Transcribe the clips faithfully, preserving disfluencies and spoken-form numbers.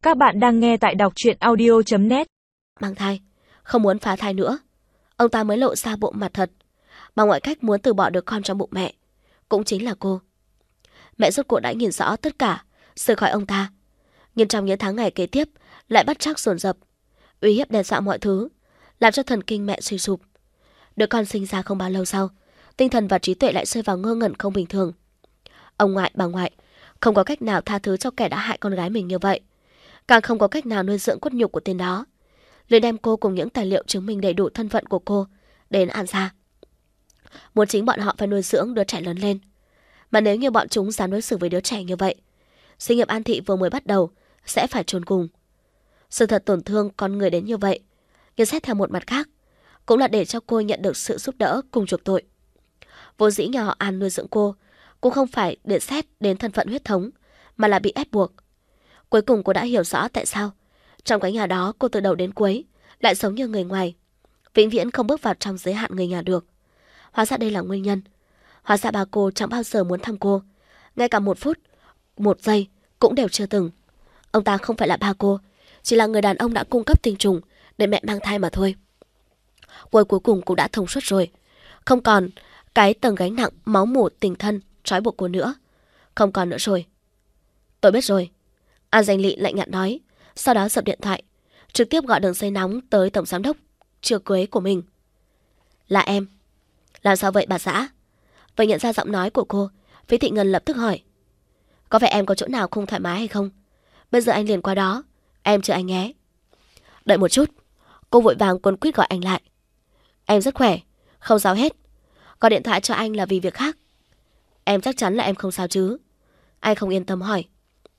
Các bạn đang nghe tại đọc truyện audio chấm net. Mang thai, không muốn phá thai nữa. Ông ta mới lộ ra bộ mặt thật, bằng mọi cách muốn từ bỏ đứa con trong bụng mẹ, cũng chính là cô. Mẹ rốt cuộc đã nhìn rõ tất cả, rời khỏi ông ta. Nhưng trong những tháng ngày kế tiếp, lại bắt chước dồn dập, uy hiếp đe dọa mọi thứ, làm cho thần kinh mẹ suy sụp. Đứa con sinh ra không bao lâu sau, tinh thần và trí tuệ lại rơi vào ngơ ngẩn không bình thường. Ông ngoại, bà ngoại không có cách nào tha thứ cho kẻ đã hại con gái mình như vậy, càng không có cách nào nuôi dưỡng cốt nhục của tên đó, liền đem cô cùng những tài liệu chứng minh đầy đủ thân phận của cô đến An Gia. Muốn chính bọn họ phải nuôi dưỡng đứa trẻ lớn lên, mà nếu như bọn chúng dám đối xử với đứa trẻ như vậy, sự nghiệp An Thị vừa mới bắt đầu sẽ phải chôn cùng. Sự thật tổn thương con người đến như vậy, nhưng xét theo một mặt khác, cũng là để cho cô nhận được sự giúp đỡ cùng chuộc tội. Vô dĩ nhà họ An nuôi dưỡng cô cũng không phải để xét đến thân phận huyết thống, mà là bị ép buộc. Cuối cùng cô đã hiểu rõ tại sao trong cái nhà đó cô từ đầu đến cuối lại giống như người ngoài, vĩnh viễn không bước vào trong giới hạn người nhà được. Hóa ra đây là nguyên nhân. Hóa ra bà cô chẳng bao giờ muốn thăm cô, ngay cả một phút, một giây cũng đều chưa từng. Ông ta không phải là ba cô, chỉ là người đàn ông đã cung cấp tinh trùng để mẹ mang thai mà thôi. Cô cuối cùng cũng đã thông suốt rồi, không còn cái tầng gánh nặng máu mủ tình thân trói buộc cô nữa. Không còn nữa rồi. Tôi biết rồi, An Danh Lị lạnh nhạt nói, sau đó dập điện thoại, trực tiếp gọi đường dây nóng tới tổng giám đốc chưa cưới của mình. Là em. Làm sao vậy bà xã? Vậy nhận ra giọng nói của cô, Phí Thị Ngân lập tức hỏi, có phải em có chỗ nào không thoải mái hay không? Bây giờ anh liền qua đó, em chờ anh nhé. Đợi một chút. Cô vội vàng cuốn quýt gọi anh lại. Em rất khỏe, không sao hết. Gọi điện thoại cho anh là vì việc khác. Em chắc chắn là em không sao chứ? Anh không yên tâm hỏi.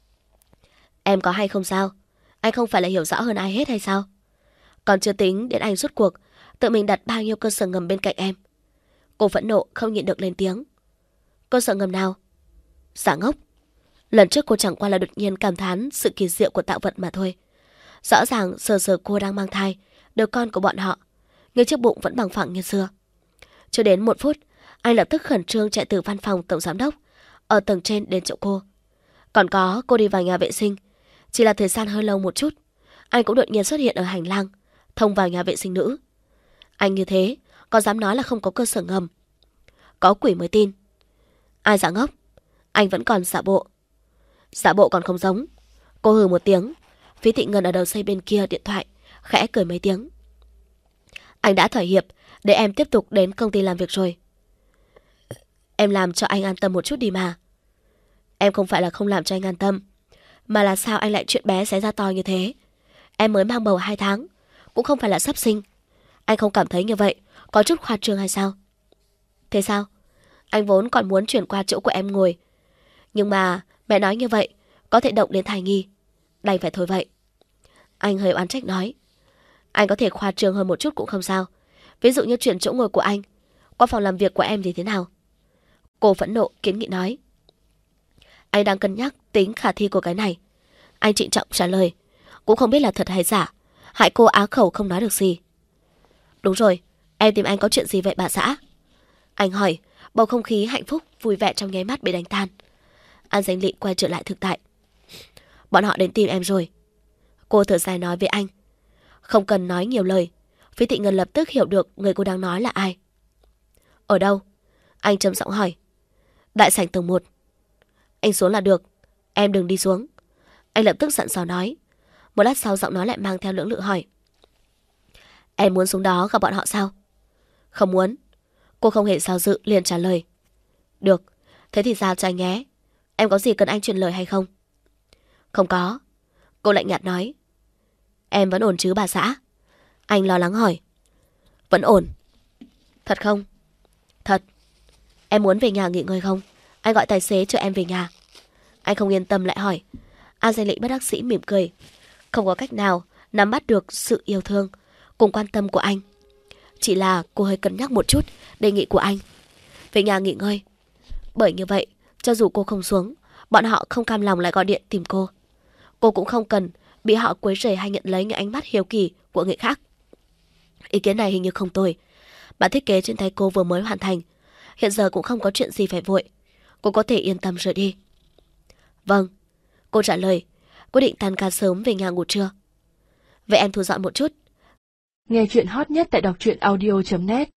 Em có hay không sao? Anh không phải là hiểu rõ hơn ai hết hay sao? Còn chưa tính đến anh rút cuộc tự mình đặt bao nhiêu cơ sở ngầm bên cạnh em. Cô phẫn nộ không nhịn được lên tiếng. Cơ sở ngầm nào? Giả ngốc. Lần trước cô chẳng qua là đột nhiên cảm thán sự kỳ diệu của tạo vật mà thôi. Rõ ràng giờ giờ cô đang mang thai đứa con của bọn họ, nhưng chiếc bụng vẫn bằng phẳng như xưa. Chưa đến một phút, anh lập tức khẩn trương chạy từ văn phòng tổng giám đốc ở tầng trên đến chỗ cô. Còn có cô đi vào nhà vệ sinh, chỉ là thời gian hơi lâu một chút, anh cũng đột nhiên xuất hiện ở hành lang thông vào nhà vệ sinh nữ. Anh như thế còn dám nói là không có cơ sở ngầm? Có quỷ mới tin. Ai giả ngốc? Anh vẫn còn giả bộ. Giả bộ còn không giống. Cô hừ một tiếng. Phí Thị Ngân ở đầu dây bên kia điện thoại khẽ cười mấy tiếng. Anh đã thỏa hiệp để em tiếp tục đến công ty làm việc rồi. Em làm cho anh an tâm một chút đi mà. Em không phải là không làm cho anh an tâm, mà là sao anh lại chuyện bé xé ra to như thế? Em mới mang bầu hai tháng, cũng không phải là sắp sinh. Anh không cảm thấy như vậy có chút khoa trương hay sao? Thế sao? Anh vốn còn muốn chuyển qua chỗ của em ngồi, nhưng mà mẹ nói như vậy có thể động đến thai nhi, đành phải thôi vậy. Anh hơi oán trách nói. Anh có thể khoa trương hơn một chút cũng không sao. Ví dụ như chuyển chỗ ngồi của anh qua phòng làm việc của em thì thế nào? Cô phẫn nộ kiến nghị nói. Anh đang cân nhắc tính khả thi của cái này. Anh trịnh trọng trả lời, cũng không biết là thật hay giả, hại cô á khẩu không nói được gì. Đúng rồi, em tìm anh có chuyện gì vậy bà xã? Anh hỏi, bầu không khí hạnh phúc vui vẻ trong nháy mắt bị đánh tan. An Danh Lị quay trở lại thực tại. Bọn họ đến tìm em rồi. Cô thở dài nói với anh. Không cần nói nhiều lời, Phí Thị Ngân lập tức hiểu được người cô đang nói là ai. Ở đâu? Anh trầm giọng hỏi. Đại sảnh tầng một. Anh xuống là được, em đừng đi xuống. Anh lập tức dặn dò nói. Một lát sau giọng nói lại mang theo lưỡng lự hỏi. Em muốn xuống đó gặp bọn họ sao? Không muốn. Cô không hề do dự liền trả lời. Được, thế thì giao cho anh nhé. Em có gì cần anh truyền lời hay không? Không có. Cô lạnh nhạt nói. Em vẫn ổn chứ bà xã? Anh lo lắng hỏi. Vẫn ổn. Thật không? Thật. Em muốn về nhà nghỉ ngơi không? Anh gọi tài xế cho em về nhà. Anh không yên tâm lại hỏi. An Danh Lị bất đắc dĩ mỉm cười. Không có cách nào nắm bắt được sự yêu thương cùng quan tâm của anh. Chỉ là cô hơi cân nhắc một chút đề nghị của anh. Về nhà nghỉ ngơi. Bởi như vậy, cho dù cô không xuống, bọn họ không cam lòng lại gọi điện tìm cô. Cô cũng không cần bị họ quấy rầy hay nhận lấy những ánh mắt hiếu kỳ của người khác. Ý kiến này hình như không tồi. Bản thiết kế trên tay cô vừa mới hoàn thành, hiện giờ cũng không có chuyện gì phải vội. Cô có thể yên tâm rời đi. Vâng, cô trả lời. quyết định tan ca sớm về nhà ngủ trưa. Vậy em thu dọn một chút. Nghe chuyện hot nhất tại đọc truyện audio chấm net.